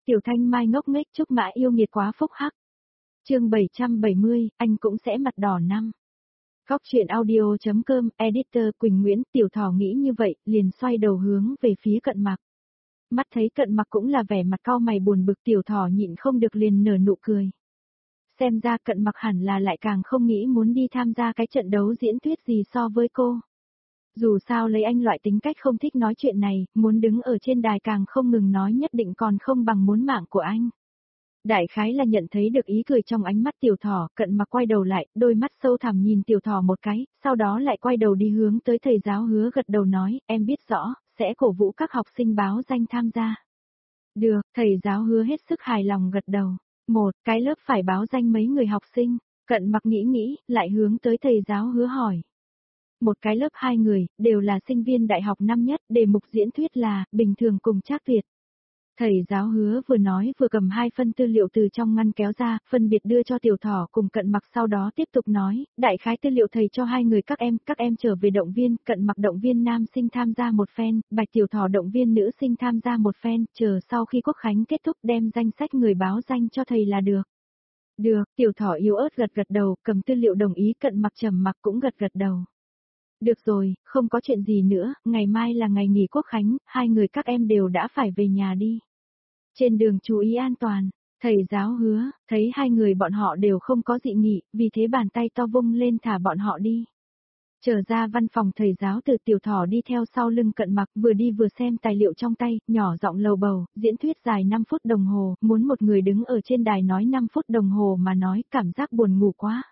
Tiểu Thanh Mai ngốc nghếch chúc mã yêu nghiệt quá phúc hắc. Chương 770, anh cũng sẽ mặt đỏ năm. Góc truyện audio.com, editor Quỳnh Nguyễn. Tiểu Thỏ nghĩ như vậy, liền xoay đầu hướng về phía Cận Mặc. Mắt thấy Cận Mặc cũng là vẻ mặt cau mày buồn bực, Tiểu Thỏ nhịn không được liền nở nụ cười. Xem ra Cận Mặc hẳn là lại càng không nghĩ muốn đi tham gia cái trận đấu diễn thuyết gì so với cô. Dù sao lấy anh loại tính cách không thích nói chuyện này, muốn đứng ở trên đài càng không ngừng nói nhất định còn không bằng muốn mạng của anh. Đại khái là nhận thấy được ý cười trong ánh mắt Tiểu Thỏ, Cận Mặc quay đầu lại, đôi mắt sâu thẳm nhìn Tiểu Thỏ một cái, sau đó lại quay đầu đi hướng tới thầy giáo Hứa gật đầu nói, em biết rõ, sẽ cổ vũ các học sinh báo danh tham gia. Được, thầy giáo Hứa hết sức hài lòng gật đầu. Một, cái lớp phải báo danh mấy người học sinh? Cận Mặc nghĩ, lại hướng tới thầy giáo Hứa hỏi. Một cái lớp 2 người, đều là sinh viên đại học năm nhất, đề mục diễn thuyết là, bình thường cùng Trác Tuyệt. Thầy giáo Hứa vừa nói vừa cầm 2 phân tư liệu từ trong ngăn kéo ra, phân biệt đưa cho Tiểu Thỏ cùng Cận Mặc, sau đó tiếp tục nói, đại khái tư liệu thầy cho 2 người các em trở về động viên, Cận Mặc động viên nam sinh tham gia một phen, Bạch Tiểu Thỏ động viên nữ sinh tham gia một phen, chờ sau khi quốc khánh kết thúc đem danh sách người báo danh cho thầy là được. Được, Tiểu Thỏ yếu ớt gật đầu, cầm tư liệu đồng ý, Cận Mặc trầm mặc cũng gật đầu. Được rồi, không có chuyện gì nữa, ngày mai là ngày nghỉ quốc khánh, 2 người các em đều đã phải về nhà đi. Trên đường chú ý an toàn, thầy giáo Hứa, thấy 2 người bọn họ đều không có dị nghị, vì thế bàn tay to vung lên thả bọn họ đi. Trở ra văn phòng thầy giáo từ Tiểu Thỏ đi theo sau lưng Cận Mặc, vừa đi vừa xem tài liệu trong tay, nhỏ giọng lầu bầu, diễn thuyết dài 5 phút đồng hồ, muốn một người đứng ở trên đài nói 5 phút đồng hồ mà nói, cảm giác buồn ngủ quá.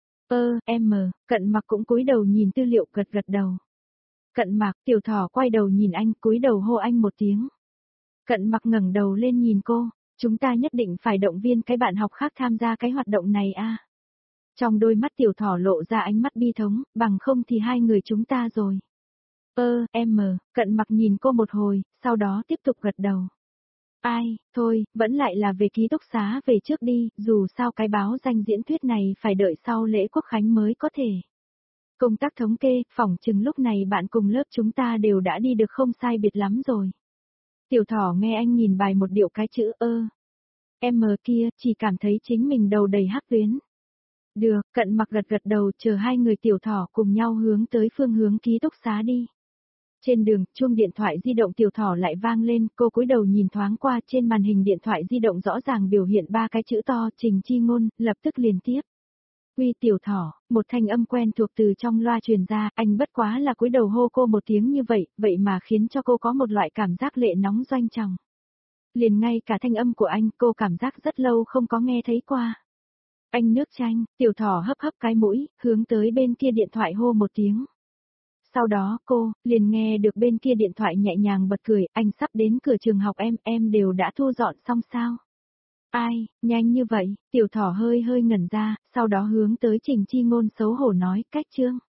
Cận Mặc cũng cúi đầu nhìn tư liệu gật đầu. Cận Mặc, Tiểu Thỏ quay đầu nhìn anh, cúi đầu hô anh một tiếng. Cận Mặc ngẩng đầu lên nhìn cô, chúng ta nhất định phải động viên cái bạn học khác tham gia cái hoạt động này a. Trong đôi mắt Tiểu Thỏ lộ ra ánh mắt bi thống, bằng không thì 2 người chúng ta rồi. Cận Mặc nhìn cô một hồi, sau đó tiếp tục gật đầu. Ai, thôi, vẫn lại là về ký túc xá về trước đi, dù sao cái báo danh diễn thuyết này phải đợi sau lễ quốc khánh mới có thể. Công tác thống kê, phỏng chừng lúc này bạn cùng lớp chúng ta đều đã đi được không sai biệt lắm rồi. Tiểu Thỏ nghe anh nhìn bài một điệu cái chữ kia, chỉ cảm thấy chính mình đầu đầy hắc tuyến. Được, Cận Mặc gật đầu, chờ 2 người Tiểu Thỏ cùng nhau hướng tới phương hướng ký túc xá đi. Trên đường, chuông điện thoại di động Tiểu Thỏ lại vang lên, cô cúi đầu nhìn thoáng qua, trên màn hình điện thoại di động rõ ràng biểu hiện 3 cái chữ to, Trình Chi Ngôn, lập tức liền tiếp. Uy Tiểu Thỏ, một thanh âm quen thuộc từ trong loa truyền ra, anh bất quá là cúi đầu hô cô một tiếng như vậy mà khiến cho cô có một loại cảm giác lệ nóng doanh tròng. Liền ngay cả thanh âm của anh cô cảm giác rất lâu không có nghe thấy qua. Anh nước chanh, Tiểu Thỏ hấp cái mũi, hướng tới bên kia điện thoại hô một tiếng. Sau đó cô, liền nghe được bên kia điện thoại nhẹ nhàng bật cười, anh sắp đến cửa trường học em đều đã thu dọn xong sao? Ai, nhanh như vậy, Tiểu Thỏ hơi ngẩn ra, sau đó hướng tới Trình Chi Ngôn xấu hổ nói, cách chương.